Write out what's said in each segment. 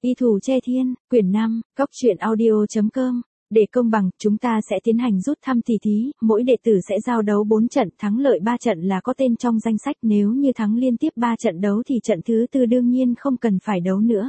Y Thủ Che Thiên, quyển 5, cóc.audio.com. Để công bằng, chúng ta sẽ tiến hành rút thăm tỷ thí, mỗi đệ tử sẽ giao đấu 4 trận, thắng lợi 3 trận là có tên trong danh sách, nếu như thắng liên tiếp 3 trận đấu thì trận thứ 4 đương nhiên không cần phải đấu nữa.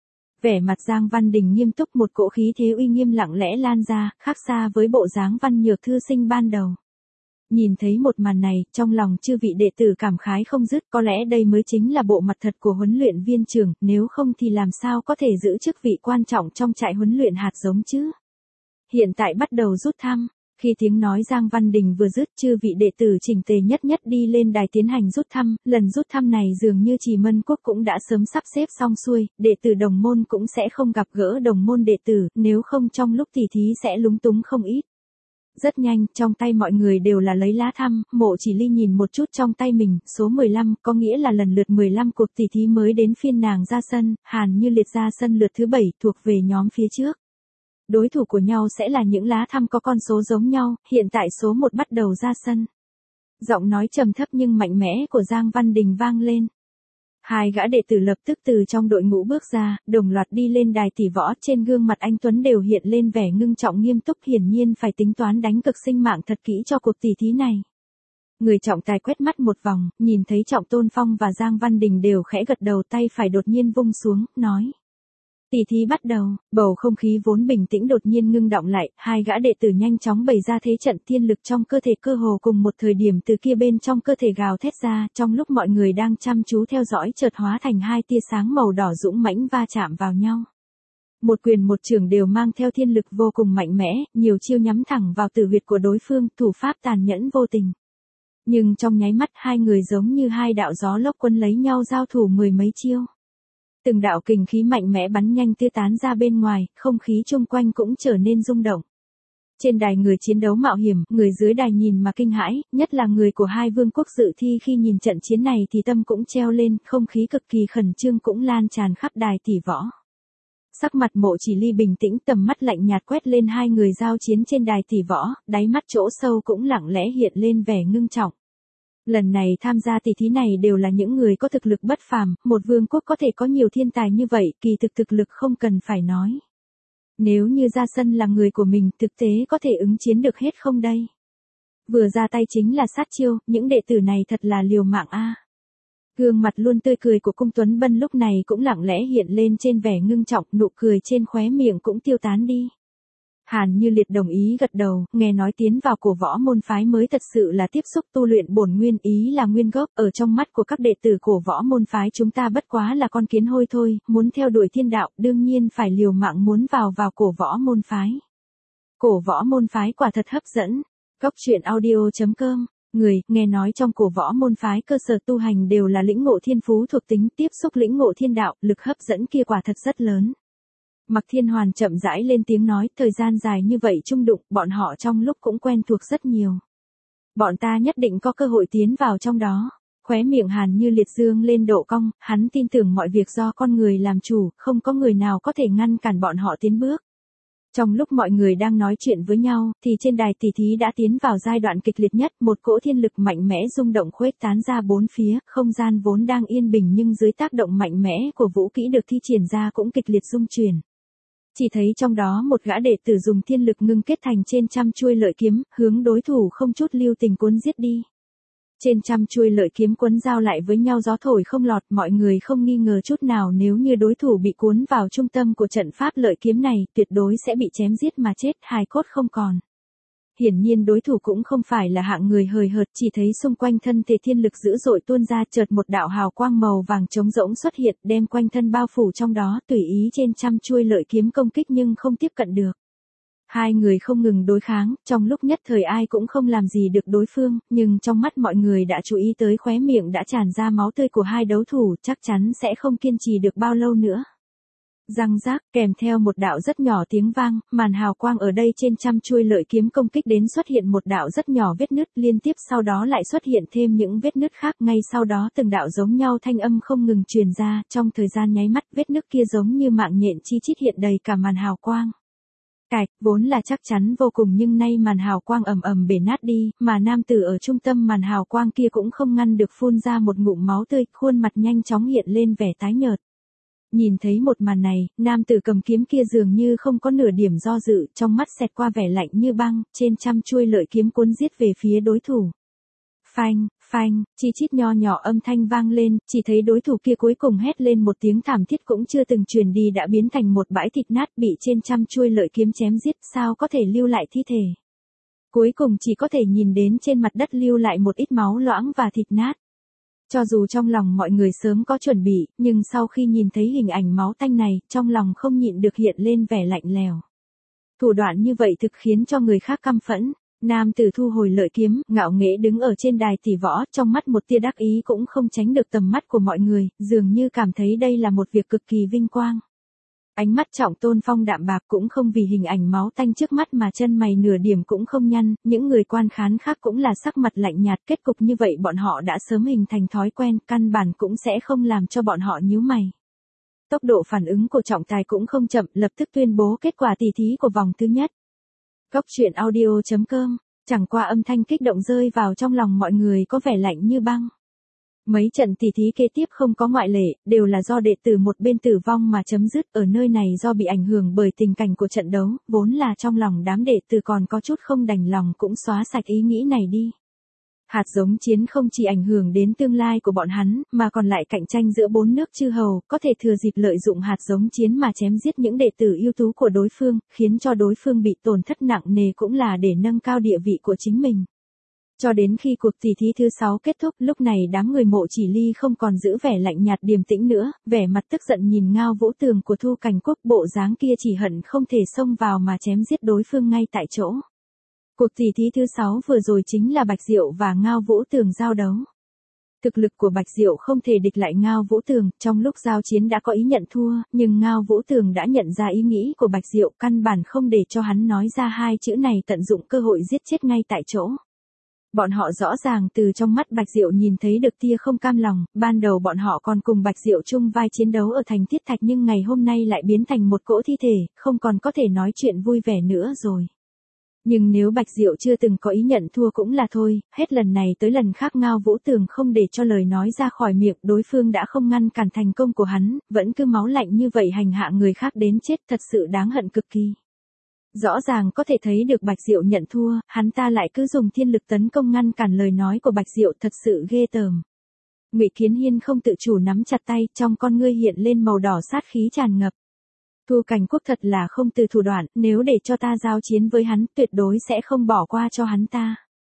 Vẻ mặt Giang Văn Đình nghiêm túc, một cỗ khí thế uy nghiêm lặng lẽ lan ra, khác xa với bộ dáng văn nhược thư sinh ban đầu. Nhìn thấy một màn này, trong lòng chư vị đệ tử cảm khái không dứt, có lẽ đây mới chính là bộ mặt thật của huấn luyện viên trưởng, nếu không thì làm sao có thể giữ chức vị quan trọng trong trại huấn luyện hạt giống chứ. Hiện tại bắt đầu rút thăm. Khi tiếng nói Giang Văn Đình vừa dứt, chư vị đệ tử chỉnh tề nhất nhất đi lên đài tiến hành rút thăm, lần rút thăm này dường như Trì Mân Quốc cũng đã sớm sắp xếp xong xuôi, đệ tử đồng môn cũng sẽ không gặp gỡ đồng môn đệ tử, nếu không trong lúc tỉ thí sẽ lúng túng không ít. Rất nhanh, trong tay mọi người đều là lấy lá thăm, Mộ Chỉ Ly nhìn một chút trong tay mình, số 15, có nghĩa là lần lượt 15 cuộc tỉ thí mới đến phiên nàng ra sân, Hàn Như Liệt ra sân lượt thứ 7, thuộc về nhóm phía trước. Đối thủ của nhau sẽ là những lá thăm có con số giống nhau, hiện tại số 1 bắt đầu ra sân. Giọng nói trầm thấp nhưng mạnh mẽ của Giang Văn Đình vang lên. Hai gã đệ tử lập tức từ trong đội ngũ bước ra, đồng loạt đi lên đài tỷ võ, trên gương mặt anh Tuấn đều hiện lên vẻ ngưng trọng nghiêm túc, hiển nhiên phải tính toán đánh cực sinh mạng thật kỹ cho cuộc tỷ thí này. Người trọng tài quét mắt một vòng, nhìn thấy Trọng Tôn Phong và Giang Văn Đình đều khẽ gật đầu, tay phải đột nhiên vung xuống, nói. Tỷ thí bắt đầu, bầu không khí vốn bình tĩnh đột nhiên ngưng động lại, hai gã đệ tử nhanh chóng bày ra thế trận, thiên lực trong cơ thể cơ hồ cùng một thời điểm từ kia bên trong cơ thể gào thét ra, trong lúc mọi người đang chăm chú theo dõi chợt hóa thành hai tia sáng màu đỏ dũng mãnh va chạm vào nhau. Một quyền một chưởng đều mang theo thiên lực vô cùng mạnh mẽ, nhiều chiêu nhắm thẳng vào tử huyệt của đối phương, thủ pháp tàn nhẫn vô tình. Nhưng trong nháy mắt hai người giống như hai đạo gió lốc quấn lấy nhau giao thủ mười mấy chiêu. Từng đạo kình khí mạnh mẽ bắn nhanh tiêu tán ra bên ngoài, không khí chung quanh cũng trở nên rung động. Trên đài người chiến đấu mạo hiểm, người dưới đài nhìn mà kinh hãi, nhất là người của hai vương quốc dự thi khi nhìn trận chiến này thì tâm cũng treo lên, không khí cực kỳ khẩn trương cũng lan tràn khắp đài tỷ võ. Sắc mặt Mộ Chỉ Ly bình tĩnh, tầm mắt lạnh nhạt quét lên hai người giao chiến trên đài tỷ võ, đáy mắt chỗ sâu cũng lặng lẽ hiện lên vẻ ngưng trọng. Lần này tham gia tỷ thí này đều là những người có thực lực bất phàm, một vương quốc có thể có nhiều thiên tài như vậy, kỳ thực lực không cần phải nói. Nếu như ra sân là người của mình, thực tế có thể ứng chiến được hết không đây? Vừa ra tay chính là sát chiêu, những đệ tử này thật là liều mạng a. Gương mặt luôn tươi cười của Cung Tuấn Bân lúc này cũng lặng lẽ hiện lên trên vẻ ngưng trọng, nụ cười trên khóe miệng cũng tiêu tán đi. Hàn Như Liệt đồng ý gật đầu, nghe nói tiến vào cổ võ môn phái mới thật sự là tiếp xúc tu luyện bổn nguyên, ý là nguyên gốc, ở trong mắt của các đệ tử cổ võ môn phái chúng ta bất quá là con kiến hôi thôi, muốn theo đuổi thiên đạo, đương nhiên phải liều mạng muốn vào cổ võ môn phái. Cổ võ môn phái quả thật hấp dẫn. Cóc.audio.com. Nghe nói trong cổ võ môn phái cơ sở tu hành đều là lĩnh ngộ thiên phú thuộc tính, tiếp xúc lĩnh ngộ thiên đạo, lực hấp dẫn kia quả thật rất lớn. Mạc Thiên Hoàn chậm rãi lên tiếng nói, thời gian dài như vậy chung đụng, bọn họ trong lúc cũng quen thuộc rất nhiều. Bọn ta nhất định có cơ hội tiến vào trong đó. Khóe miệng Hàn Như Liệt dương lên độ cong, hắn tin tưởng mọi việc do con người làm chủ, không có người nào có thể ngăn cản bọn họ tiến bước. Trong lúc mọi người đang nói chuyện với nhau, thì trên đài tỷ thí đã tiến vào giai đoạn kịch liệt nhất, một cỗ thiên lực mạnh mẽ rung động khuếch tán ra bốn phía, không gian vốn đang yên bình nhưng dưới tác động mạnh mẽ của vũ kỹ được thi triển ra cũng kịch liệt rung chuyển. Chỉ thấy trong đó một gã đệ tử dùng thiên lực ngưng kết thành trên trăm chuôi lợi kiếm, hướng đối thủ không chút lưu tình cuốn giết đi. Trên trăm chuôi lợi kiếm quấn giao lại với nhau gió thổi không lọt, mọi người không nghi ngờ chút nào nếu như đối thủ bị cuốn vào trung tâm của trận pháp lợi kiếm này, tuyệt đối sẽ bị chém giết mà chết, hài cốt không còn. Hiển nhiên đối thủ cũng không phải là hạng người hời hợt, chỉ thấy xung quanh thân thể thiên lực dữ dội tuôn ra, chợt một đạo hào quang màu vàng trống rỗng xuất hiện, đem quanh thân bao phủ trong đó, tùy ý trên trăm chuôi lợi kiếm công kích nhưng không tiếp cận được. Hai người không ngừng đối kháng, trong lúc nhất thời ai cũng không làm gì được đối phương, nhưng trong mắt mọi người đã chú ý tới khóe miệng đã tràn ra máu tươi của hai đấu thủ, chắc chắn sẽ không kiên trì được bao lâu nữa. Răng rác, kèm theo một đạo rất nhỏ tiếng vang, màn hào quang ở đây trên trăm chuôi lợi kiếm công kích đến xuất hiện một đạo rất nhỏ vết nứt, liên tiếp sau đó lại xuất hiện thêm những vết nứt khác, ngay sau đó từng đạo giống nhau thanh âm không ngừng truyền ra, trong thời gian nháy mắt vết nứt kia giống như mạng nhện chi chít hiện đầy cả màn hào quang. Cạch, vốn là chắc chắn vô cùng nhưng nay màn hào quang ầm ầm bể nát đi, mà nam tử ở trung tâm màn hào quang kia cũng không ngăn được phun ra một ngụm máu tươi, khuôn mặt nhanh chóng hiện lên vẻ tái nhợt. Nhìn thấy một màn này, nam tử cầm kiếm kia dường như không có nửa điểm do dự, trong mắt xẹt qua vẻ lạnh như băng, trên trăm chuôi lợi kiếm cuốn giết về phía đối thủ. Phanh, phanh, chi chít nho nhỏ âm thanh vang lên, chỉ thấy đối thủ kia cuối cùng hét lên một tiếng thảm thiết cũng chưa từng truyền đi đã biến thành một bãi thịt nát bị trên trăm chuôi lợi kiếm chém giết, sao có thể lưu lại thi thể. Cuối cùng chỉ có thể nhìn đến trên mặt đất lưu lại một ít máu loãng và thịt nát. Cho dù trong lòng mọi người sớm có chuẩn bị, nhưng sau khi nhìn thấy hình ảnh máu tanh này, trong lòng không nhịn được hiện lên vẻ lạnh lèo. Thủ đoạn như vậy thực khiến cho người khác căm phẫn. Nam tử thu hồi lợi kiếm, ngạo nghễ đứng ở trên đài tỷ võ, trong mắt một tia đắc ý cũng không tránh được tầm mắt của mọi người, dường như cảm thấy đây là một việc cực kỳ vinh quang. Ánh mắt Trọng Tôn Phong đạm bạc cũng không vì hình ảnh máu tanh trước mắt mà chân mày nửa điểm cũng không nhăn, những người quan khán khác cũng là sắc mặt lạnh nhạt, kết cục như vậy bọn họ đã sớm hình thành thói quen, căn bản cũng sẽ không làm cho bọn họ nhíu mày. Tốc độ phản ứng của trọng tài cũng không chậm, lập tức tuyên bố kết quả tỷ thí của vòng thứ nhất. Góc truyện audio.com, chẳng qua âm thanh kích động rơi vào trong lòng mọi người có vẻ lạnh như băng. Mấy trận tỷ thí kế tiếp không có ngoại lệ, đều là do đệ tử một bên tử vong mà chấm dứt, ở nơi này do bị ảnh hưởng bởi tình cảnh của trận đấu, vốn là trong lòng đám đệ tử còn có chút không đành lòng cũng xóa sạch ý nghĩ này đi. Hạt giống chiến không chỉ ảnh hưởng đến tương lai của bọn hắn, mà còn lại cạnh tranh giữa bốn nước chư hầu, có thể thừa dịp lợi dụng hạt giống chiến mà chém giết những đệ tử ưu tú của đối phương, khiến cho đối phương bị tổn thất nặng nề cũng là để nâng cao địa vị của chính mình. Cho đến khi cuộc tỷ thí thứ 6 kết thúc, lúc này đám người Mộ Chỉ Ly không còn giữ vẻ lạnh nhạt điềm tĩnh nữa, vẻ mặt tức giận nhìn Ngao Vũ Tường của Thu Cảnh Quốc, bộ dáng kia chỉ hận không thể xông vào mà chém giết đối phương ngay tại chỗ. Cuộc tỷ thí thứ 6 vừa rồi chính là Bạch Diệu và Ngao Vũ Tường giao đấu. Thực lực của Bạch Diệu không thể địch lại Ngao Vũ Tường, trong lúc giao chiến đã có ý nhận thua, nhưng Ngao Vũ Tường đã nhận ra ý nghĩ của Bạch Diệu, căn bản không để cho hắn nói ra hai chữ này, tận dụng cơ hội giết chết ngay tại chỗ. Bọn họ rõ ràng từ trong mắt Bạch Diệu nhìn thấy được tia không cam lòng, ban đầu bọn họ còn cùng Bạch Diệu chung vai chiến đấu ở thành Thiết Thạch nhưng ngày hôm nay lại biến thành một cỗ thi thể, không còn có thể nói chuyện vui vẻ nữa rồi. Nhưng nếu Bạch Diệu chưa từng có ý nhận thua cũng là thôi, hết lần này tới lần khác Ngao Vũ Tường không để cho lời nói ra khỏi miệng, đối phương đã không ngăn cản thành công của hắn, vẫn cứ máu lạnh như vậy hành hạ người khác đến chết, thật sự đáng hận cực kỳ. Rõ ràng có thể thấy được Bạch Diệu nhận thua, hắn ta lại cứ dùng thiên lực tấn công ngăn cản lời nói của Bạch Diệu, thật sự ghê tởm. Ngụy Kiến Hiên không tự chủ nắm chặt tay, trong con ngươi hiện lên màu đỏ sát khí tràn ngập. Thu Cảnh Quốc thật là không từ thủ đoạn, nếu để cho ta giao chiến với hắn, tuyệt đối sẽ không bỏ qua cho hắn ta.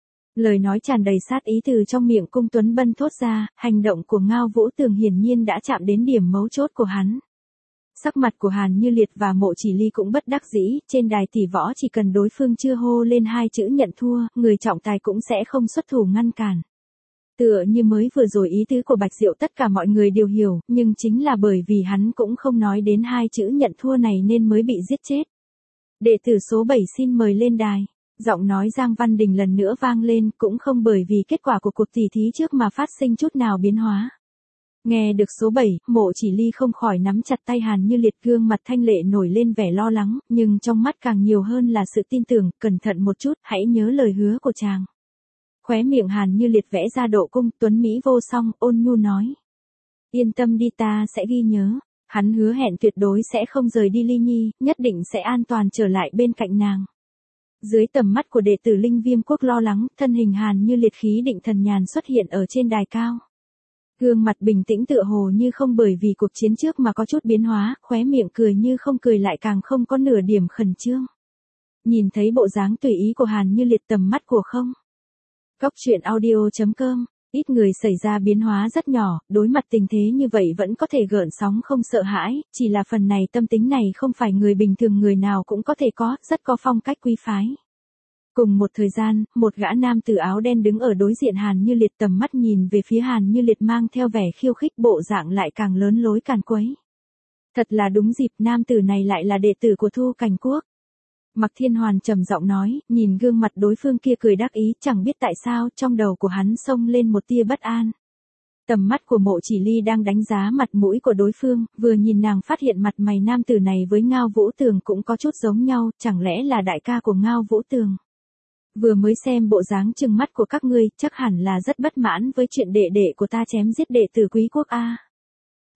Lời nói tràn đầy sát ý từ trong miệng Cung Tuấn Bân thốt ra, hành động của Ngao Vũ Tường hiển nhiên đã chạm đến điểm mấu chốt của hắn. Sắc mặt của Hàn Như Liệt và Mộ Chỉ Ly cũng bất đắc dĩ, trên đài tỷ võ chỉ cần đối phương chưa hô lên hai chữ nhận thua, người trọng tài cũng sẽ không xuất thủ ngăn cản. Tựa như mới vừa rồi ý tứ của Bạch Diệu tất cả mọi người đều hiểu, nhưng chính là bởi vì hắn cũng không nói đến hai chữ nhận thua này nên mới bị giết chết. Đệ tử số 7 xin mời lên đài. Giọng nói Giang Văn Đình lần nữa vang lên, cũng không bởi vì kết quả của cuộc tỷ thí trước mà phát sinh chút nào biến hóa. Nghe được số 7, Mộ Chỉ Ly không khỏi nắm chặt tay Hàn Như Liệt, gương mặt thanh lệ nổi lên vẻ lo lắng, nhưng trong mắt càng nhiều hơn là sự tin tưởng, cẩn thận một chút, hãy nhớ lời hứa của chàng. Khóe miệng Hàn Như Liệt vẽ ra độ cung, tuấn mỹ vô song, ôn nhu nói. Yên tâm đi, ta sẽ ghi nhớ. Hắn hứa hẹn tuyệt đối sẽ không rời đi Ly Nhi, nhất định sẽ an toàn trở lại bên cạnh nàng. Dưới tầm mắt của đệ tử Linh Viêm Quốc lo lắng, thân hình Hàn Như Liệt khí định thần nhàn xuất hiện ở trên đài cao. Gương mặt bình tĩnh tựa hồ như không bởi vì cuộc chiến trước mà có chút biến hóa, khóe miệng cười như không cười lại càng không có nửa điểm khẩn trương. Nhìn thấy bộ dáng tùy ý của Hàn Như Liệt, tầm mắt của không. Góc truyện audio.com, ít người xảy ra biến hóa rất nhỏ, đối mặt tình thế như vậy vẫn có thể gợn sóng không sợ hãi, chỉ là phần này tâm tính này không phải người bình thường người nào cũng có thể có, rất có phong cách quý phái. Cùng một thời gian, một gã nam tử áo đen đứng ở đối diện Hàn Như Liệt, tầm mắt nhìn về phía Hàn Như Liệt mang theo vẻ khiêu khích, bộ dạng lại càng lớn lối càn quấy. Thật là đúng dịp, nam tử này lại là đệ tử của Thu Cảnh Quốc. Mạc Thiên Hoàn trầm giọng nói, nhìn gương mặt đối phương kia cười đắc ý, chẳng biết tại sao trong đầu của hắn xông lên một tia bất an. Tầm mắt của Mộ Chỉ Ly đang đánh giá mặt mũi của đối phương, vừa nhìn nàng phát hiện mặt mày nam tử này với Ngao Vũ Tường cũng có chút giống nhau, chẳng lẽ là đại ca của Ngao Vũ Tường. Vừa mới xem bộ dáng trừng mắt của các ngươi, chắc hẳn là rất bất mãn với chuyện đệ đệ của ta chém giết đệ tử Quý Quốc a.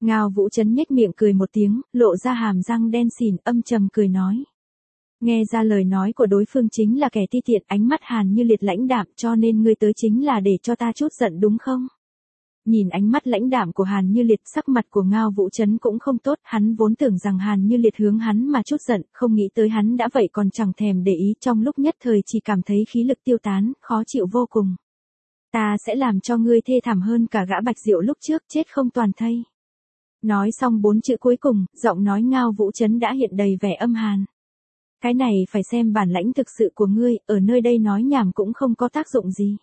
Ngao Vũ Trấn nhếch miệng cười một tiếng, lộ ra hàm răng đen xỉn, âm trầm cười nói. Nghe ra lời nói của đối phương chính là kẻ ti tiện, ánh mắt Hàn Như Liệt lãnh đạm, cho nên ngươi tới chính là để cho ta chút giận đúng không? Nhìn ánh mắt lãnh đạm của Hàn Như Liệt, sắc mặt của Ngao Vũ Trấn cũng không tốt, hắn vốn tưởng rằng Hàn Như Liệt hướng hắn mà chút giận, không nghĩ tới hắn đã vậy còn chẳng thèm để ý, trong lúc nhất thời chỉ cảm thấy khí lực tiêu tán, khó chịu vô cùng. Ta sẽ làm cho ngươi thê thảm hơn cả gã Bạch Diệu lúc trước, chết không toàn thây. Nói xong 4 chữ cuối cùng, giọng nói Ngao Vũ Trấn đã hiện đầy vẻ âm hàn. Cái này phải xem bản lãnh thực sự của ngươi, ở nơi đây nói nhảm cũng không có tác dụng gì.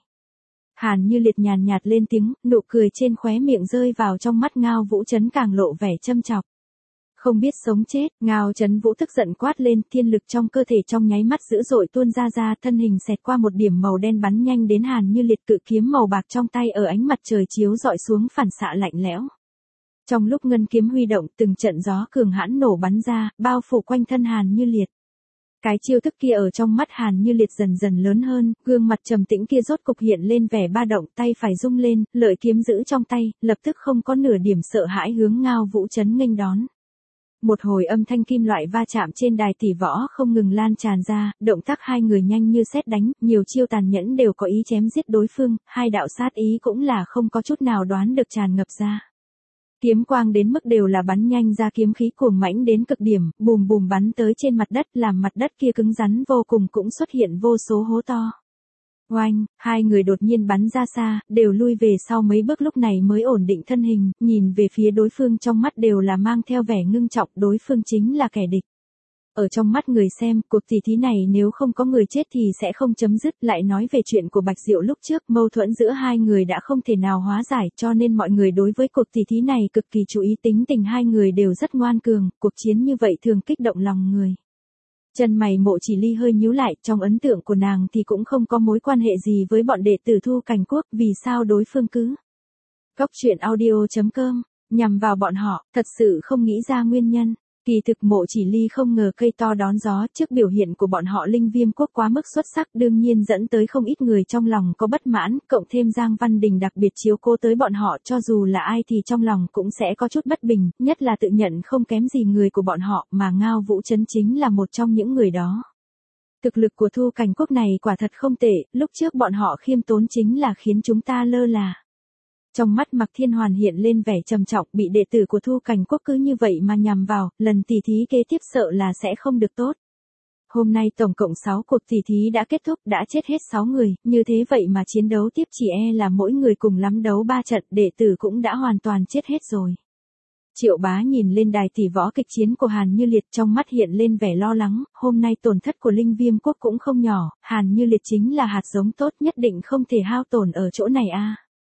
Hàn Như Liệt nhàn nhạt lên tiếng, nụ cười trên khóe miệng rơi vào trong mắt Ngao Vũ Trấn càng lộ vẻ châm chọc. Không biết sống chết, Ngao Trấn Vũ tức giận quát lên, thiên lực trong cơ thể trong nháy mắt dữ dội tuôn ra, thân hình xẹt qua một điểm màu đen bắn nhanh đến Hàn Như Liệt, cự kiếm màu bạc trong tay ở ánh mặt trời chiếu rọi xuống phản xạ lạnh lẽo. Trong lúc ngân kiếm huy động, từng trận gió cường hãn nổ bắn ra, bao phủ quanh thân Hàn Như Liệt. Cái chiêu thức kia ở trong mắt Hàn Như Liệt dần dần lớn hơn, gương mặt trầm tĩnh kia rốt cục hiện lên vẻ ba động, tay phải rung lên, lợi kiếm giữ trong tay, lập tức không có nửa điểm sợ hãi hướng Ngao Vũ Trấn nghênh đón. Một hồi âm thanh kim loại va chạm trên đài tỷ võ không ngừng lan tràn ra, động tác hai người nhanh như sét đánh, nhiều chiêu tàn nhẫn đều có ý chém giết đối phương, hai đạo sát ý cũng là không có chút nào đoán được tràn ngập ra. Kiếm quang đến mức đều là bắn nhanh ra, kiếm khí cuồng mãnh đến cực điểm, bùm bùm bắn tới trên mặt đất, làm mặt đất kia cứng rắn vô cùng, cũng xuất hiện vô số hố to. Oanh, hai người đột nhiên bắn ra xa, đều lui về sau mấy bước, lúc này mới ổn định thân hình, nhìn về phía đối phương, trong mắt đều là mang theo vẻ ngưng trọng, đối phương chính là kẻ địch. Ở trong mắt người xem, cuộc tỷ thí này nếu không có người chết thì sẽ không chấm dứt, lại nói về chuyện của Bạch Diệu lúc trước, mâu thuẫn giữa hai người đã không thể nào hóa giải, cho nên mọi người đối với cuộc tỷ thí này cực kỳ chú ý, tính tình hai người đều rất ngoan cường, cuộc chiến như vậy thường kích động lòng người. Chân mày Mộ Chỉ Ly hơi nhíu lại, trong ấn tượng của nàng thì cũng không có mối quan hệ gì với bọn đệ tử Thu Cảnh Quốc, vì sao đối phương cứ. Cóc truyện audio.com, nhằm vào bọn họ, thật sự không nghĩ ra nguyên nhân. Kỳ thực Mộ Chỉ Ly không ngờ cây to đón gió, trước biểu hiện của bọn họ Linh Viêm Quốc quá mức xuất sắc, đương nhiên dẫn tới không ít người trong lòng có bất mãn, cộng thêm Giang Văn Đình đặc biệt chiếu cố tới bọn họ, cho dù là ai thì trong lòng cũng sẽ có chút bất bình, nhất là tự nhận không kém gì người của bọn họ, mà Ngao Vũ Trấn chính là một trong những người đó. Thực lực của Thu Cảnh Quốc này quả thật không tệ, lúc trước bọn họ khiêm tốn chính là khiến chúng ta lơ là. Trong mắt Mạc Thiên Hoàn hiện lên vẻ trầm trọng, bị đệ tử của Thu Cảnh Quốc cứ như vậy mà nhằm vào, lần tỷ thí kế tiếp sợ là sẽ không được tốt. Hôm nay tổng cộng 6 cuộc tỷ thí đã kết thúc, đã chết hết 6 người, như thế vậy mà chiến đấu tiếp chỉ e là mỗi người cùng lắm đấu 3 trận, đệ tử cũng đã hoàn toàn chết hết rồi. Triệu Bá nhìn lên đài tỷ võ kịch chiến của Hàn Như Liệt, trong mắt hiện lên vẻ lo lắng, hôm nay tổn thất của Linh Viêm Quốc cũng không nhỏ, Hàn Như Liệt chính là hạt giống tốt, nhất định không thể hao tổn ở chỗ này a.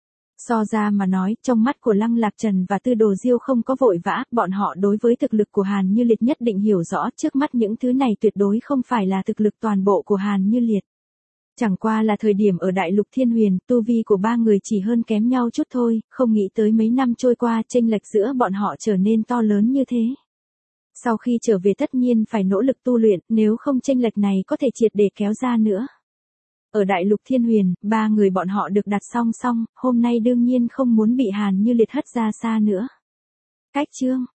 So ra mà nói, trong mắt của Lăng Lạc Trần và Tư Đồ Diêu không có vội vã, bọn họ đối với thực lực của Hàn Như Liệt nhất định hiểu rõ, trước mắt những thứ này tuyệt đối không phải là thực lực toàn bộ của Hàn Như Liệt. Chẳng qua là thời điểm ở Đại Lục Thiên Huyền, tu vi của ba người chỉ hơn kém nhau chút thôi, không nghĩ tới mấy năm trôi qua, chênh lệch giữa bọn họ trở nên to lớn như thế. Sau khi trở về tất nhiên phải nỗ lực tu luyện, nếu không chênh lệch này có thể triệt để kéo ra nữa. Ở Đại Lục Thiên Huyền, ba người bọn họ được đặt song song, hôm nay đương nhiên không muốn bị Hàn Như Liệt hất ra xa nữa. Cách chương